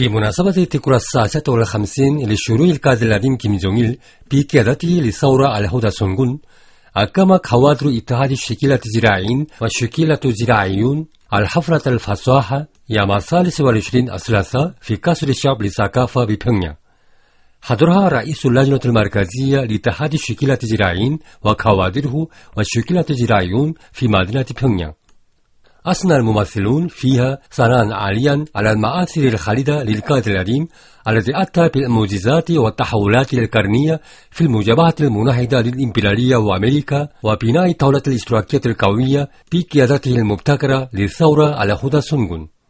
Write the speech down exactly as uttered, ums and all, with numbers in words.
بمناسبة الذكرى السادسة والخمسين لشروع القائد العظيم كيم جونغ إل بقيادته للثورة على هدى سونغون، أقام كوادر اتحاد الشكيلة الزراعيين والشكيلة الزراعيون الحفلة الفصاحة يوم الثالث والعشرين الثلاثاء في قصر الشعب للثقافة ببيونغيانغ. حضرها رئيس اللجنة المركزية لاتحاد الشكيلة الزراعيين وكوادره والشكيلة الزراعيون في مدينة بيونغيانغ. أثنى الممثلون فيها ثناء عاليا على المآثر الخالدة للقائد العظيم الذي أتى بالمعجزات والتحولات القرنية في المجابهة المناهضة للإمبرالية وأمريكا وبناء الدولة الاشتراكية القوية بقيادته المبتكرة للثورة على هدى سونغون.